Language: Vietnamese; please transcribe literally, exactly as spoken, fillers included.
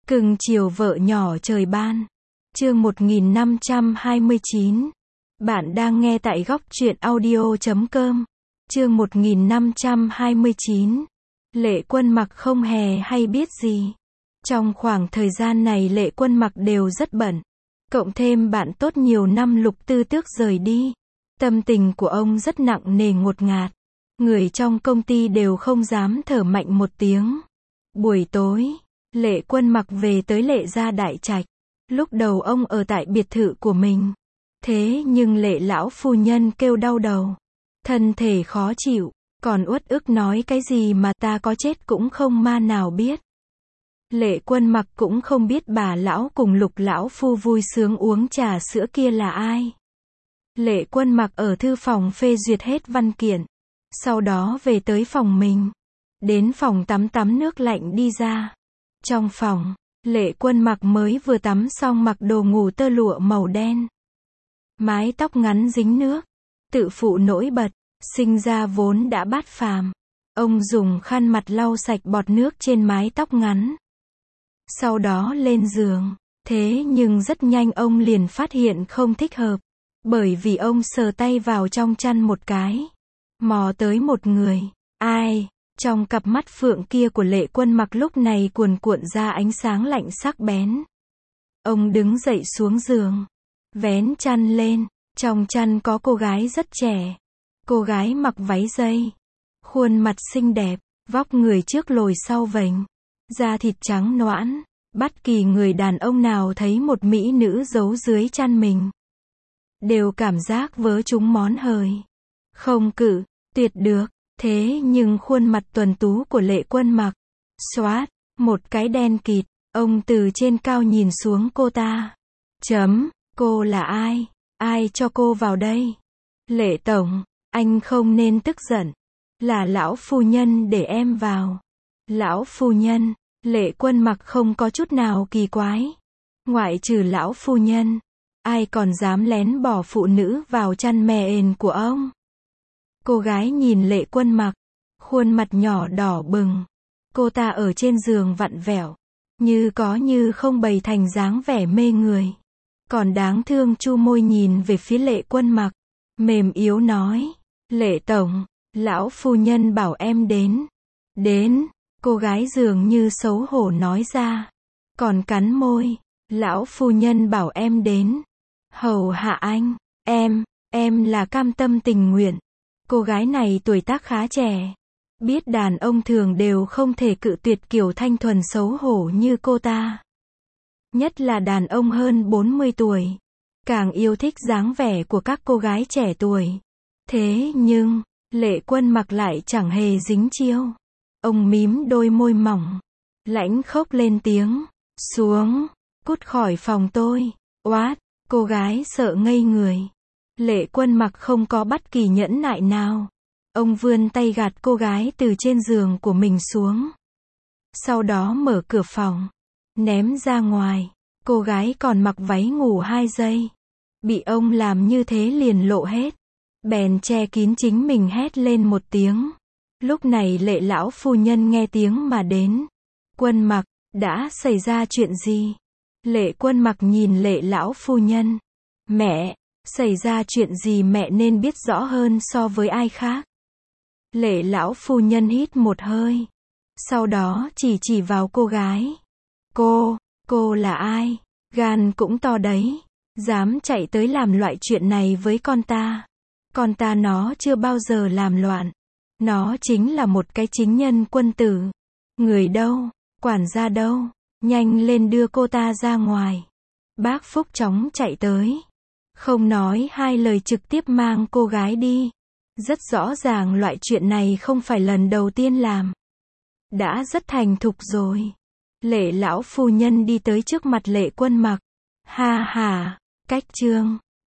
Cưng chiều vợ nhỏ trời ban. Chương một nghìn năm trăm hai mươi chín. Bạn đang nghe tại góc truyện audio chấm com. Chương một nghìn năm trăm hai mươi chín. Lệ Quân Mặc không hề hay biết gì. Trong khoảng thời gian này Lệ Quân Mặc đều rất bận. Cộng thêm bạn tốt nhiều năm Lục Tư Tước rời đi. Tâm tình của ông rất nặng nề ngột ngạt. Người trong công ty đều không dám thở mạnh một tiếng. Buổi tối, Lệ Quân Mặc về tới Lệ gia Đại Trạch. Lúc đầu ông ở tại biệt thự của mình. Thế nhưng Lệ lão phu nhân kêu đau đầu. Thân thể khó chịu, còn uất ức nói cái gì mà ta có chết cũng không ma nào biết. Lệ Quân Mặc cũng không biết bà lão cùng Lục lão phu vui sướng uống trà sữa kia là ai. Lệ Quân Mặc ở thư phòng phê duyệt hết văn kiện. Sau đó về tới phòng mình. Đến phòng tắm tắm nước lạnh đi ra. Trong phòng, Lệ Quân Mặc mới vừa tắm xong mặc đồ ngủ tơ lụa màu đen. Mái tóc ngắn dính nước. Tự phụ nổi bật, sinh ra vốn đã bát phàm. Ông dùng khăn mặt lau sạch bọt nước trên mái tóc ngắn. Sau đó lên giường. Thế nhưng rất nhanh ông liền phát hiện không thích hợp. Bởi vì ông sờ tay vào trong chăn một cái. Mò tới một người. Ai? Trong cặp mắt phượng kia của Lệ Quân Mặc lúc này cuồn cuộn ra ánh sáng lạnh sắc bén. Ông đứng dậy xuống giường. Vén chăn lên. Trong chăn có cô gái rất trẻ. Cô gái mặc váy dây. Khuôn mặt xinh đẹp. Vóc người trước lồi sau vểnh. Da thịt trắng nõn. Bất kỳ người đàn ông nào thấy một mỹ nữ giấu dưới chăn mình. Đều cảm giác vớ trúng món hời. Không cự, tuyệt được. Thế nhưng khuôn mặt tuần tú của Lệ Quân Mặc. Xoát, một cái đen kịt. Ông từ trên cao nhìn xuống cô ta. Chấm, cô là ai? Ai cho cô vào đây? Lệ tổng, anh không nên tức giận. Là lão phu nhân để em vào. Lão phu nhân, Lệ Quân Mặc không có chút nào kỳ quái. Ngoại trừ lão phu nhân, ai còn dám lén bỏ phụ nữ vào chăn mền của ông? Cô gái nhìn Lệ Quân Mặc, khuôn mặt nhỏ đỏ bừng. Cô ta ở trên giường vặn vẹo, như có như không bày thành dáng vẻ mê người. Còn đáng thương chu môi nhìn về phía Lệ Quân Mặc, mềm yếu nói, Lệ tổng, lão phu nhân bảo em đến. Đến, cô gái dường như xấu hổ nói ra. Còn cắn môi, lão phu nhân bảo em đến. Hầu hạ anh, em, em là cam tâm tình nguyện. Cô gái này tuổi tác khá trẻ. Biết đàn ông thường đều không thể cự tuyệt kiểu thanh thuần xấu hổ như cô ta. Nhất là đàn ông hơn bốn mươi tuổi. Càng yêu thích dáng vẻ của các cô gái trẻ tuổi. Thế nhưng, Lệ Quân Mặc lại chẳng hề dính chiêu. Ông mím đôi môi mỏng. Lãnh khốc lên tiếng. Xuống, cút khỏi phòng tôi. Oát, cô gái sợ ngây người. Lệ Quân Mặc không có bất kỳ nhẫn nại nào. Ông vươn tay gạt cô gái từ trên giường của mình xuống. Sau đó mở cửa phòng. Ném ra ngoài. Cô gái còn mặc váy ngủ hai giây. Bị ông làm như thế liền lộ hết. Bèn che kín chính mình hét lên một tiếng. Lúc này Lệ lão phu nhân nghe tiếng mà đến. Quân Mặc, đã xảy ra chuyện gì? Lệ Quân Mặc nhìn Lệ lão phu nhân. Mẹ, xảy ra chuyện gì mẹ nên biết rõ hơn so với ai khác. Lệ lão phu nhân hít một hơi. Sau đó chỉ chỉ vào cô gái. Cô, cô là ai? Gan cũng to đấy. Dám chạy tới làm loại chuyện này với con ta. Con ta nó chưa bao giờ làm loạn. Nó chính là một cái chính nhân quân tử. Người đâu? Quản gia đâu? Nhanh lên đưa cô ta ra ngoài. Bác Phúc chóng chạy tới. Không nói hai lời trực tiếp mang cô gái đi. Rất rõ ràng loại chuyện này không phải lần đầu tiên làm. Đã rất thành thục rồi. Lệ lão phu nhân đi tới trước mặt Lệ Quân Mặc. Ha ha, cách trương.